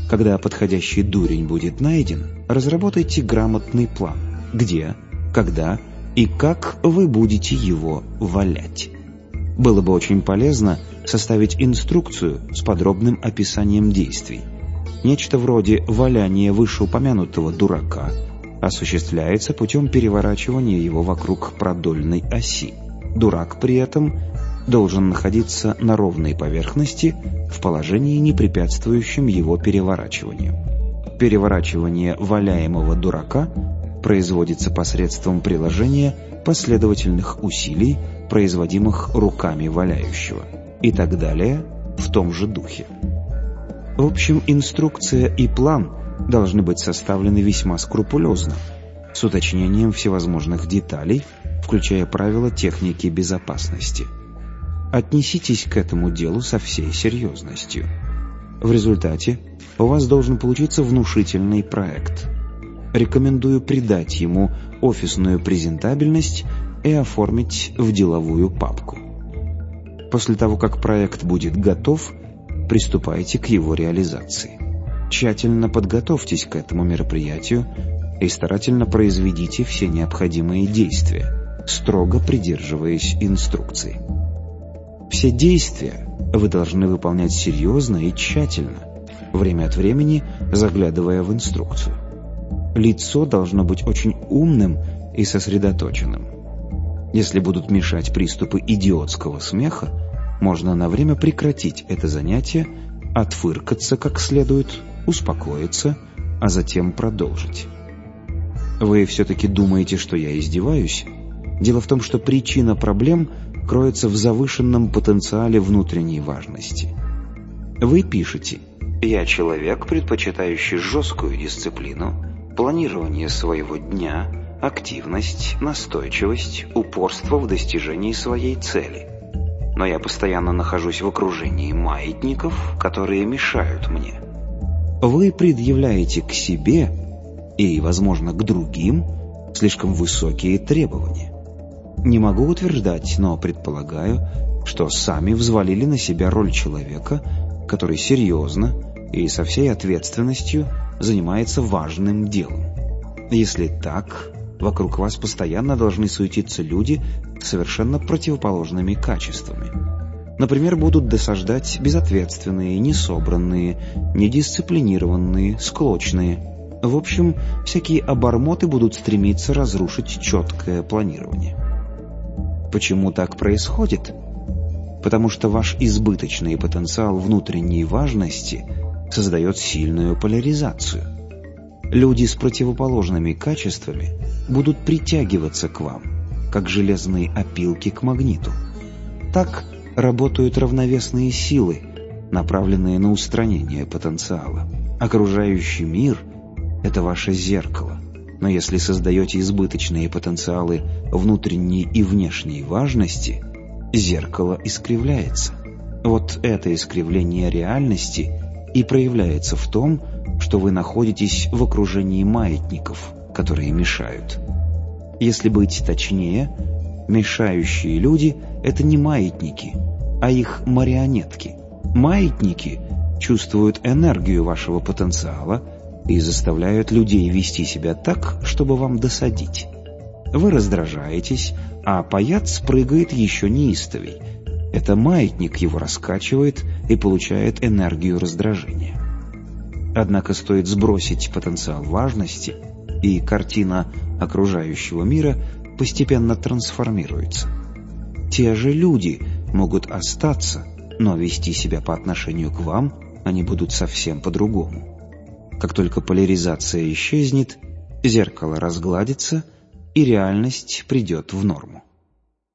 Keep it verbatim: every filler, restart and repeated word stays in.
Когда подходящий дурень будет найден, разработайте грамотный план, где, когда и как вы будете его валять. Было бы очень полезно составить инструкцию с подробным описанием действий. Нечто вроде валяния вышеупомянутого дурака осуществляется путем переворачивания его вокруг продольной оси. Дурак при этом должен находиться на ровной поверхности в положении, не препятствующем его переворачиванию. Переворачивание валяемого дурака производится посредством приложения последовательных усилий, производимых руками валяющего, и так далее в том же духе. В общем, инструкция и план должны быть составлены весьма скрупулезно, с уточнением всевозможных деталей, включая правила техники безопасности. Отнеситесь к этому делу со всей серьезностью. В результате у вас должен получиться внушительный проект. Рекомендую придать ему офисную презентабельность и оформить в деловую папку. После того, как проект будет готов, приступайте к его реализации. Тщательно подготовьтесь к этому мероприятию и старательно произведите все необходимые действия, строго придерживаясь инструкций. Все действия вы должны выполнять серьезно и тщательно, время от времени заглядывая в инструкцию. Лицо должно быть очень умным и сосредоточенным. Если будут мешать приступы идиотского смеха, можно на время прекратить это занятие, отфыркаться как следует, успокоиться, а затем продолжить. Вы все-таки думаете, что я издеваюсь? Дело в том, что причина проблем кроется в завышенном потенциале внутренней важности. Вы пишете: «Я человек, предпочитающий жесткую дисциплину, планирование своего дня, активность, настойчивость, упорство в достижении своей цели. Но я постоянно нахожусь в окружении маятников, которые мешают мне». Вы предъявляете к себе и, возможно, к другим слишком высокие требования. Не могу утверждать, но предполагаю, что сами взвалили на себя роль человека, который серьезно и со всей ответственностью занимается важным делом. Если так, вокруг вас постоянно должны суетиться люди с совершенно противоположными качествами. Например, будут досаждать безответственные, несобранные, недисциплинированные, склочные. В общем, всякие обормоты будут стремиться разрушить четкое планирование. Почему так происходит? Потому что ваш избыточный потенциал внутренней важности создает сильную поляризацию. Люди с противоположными качествами будут притягиваться к вам, как железные опилки к магниту. Так работают равновесные силы, направленные на устранение потенциала. Окружающий мир — это ваше зеркало. Но если создаете избыточные потенциалы внутренней и внешней важности, зеркало искривляется. Вот это искривление реальности и проявляется в том, что вы находитесь в окружении маятников, которые мешают. Если быть точнее, мешающие люди — это не маятники, а их марионетки. Маятники чувствуют энергию вашего потенциала и заставляют людей вести себя так, чтобы вам досадить. Вы раздражаетесь, а паяц прыгает еще неистовей. Это маятник его раскачивает и получает энергию раздражения. Однако стоит сбросить потенциал важности, и картина окружающего мира постепенно трансформируется. Те же люди могут остаться, но вести себя по отношению к вам они будут совсем по-другому. Как только поляризация исчезнет, зеркало разгладится, и реальность придет в норму.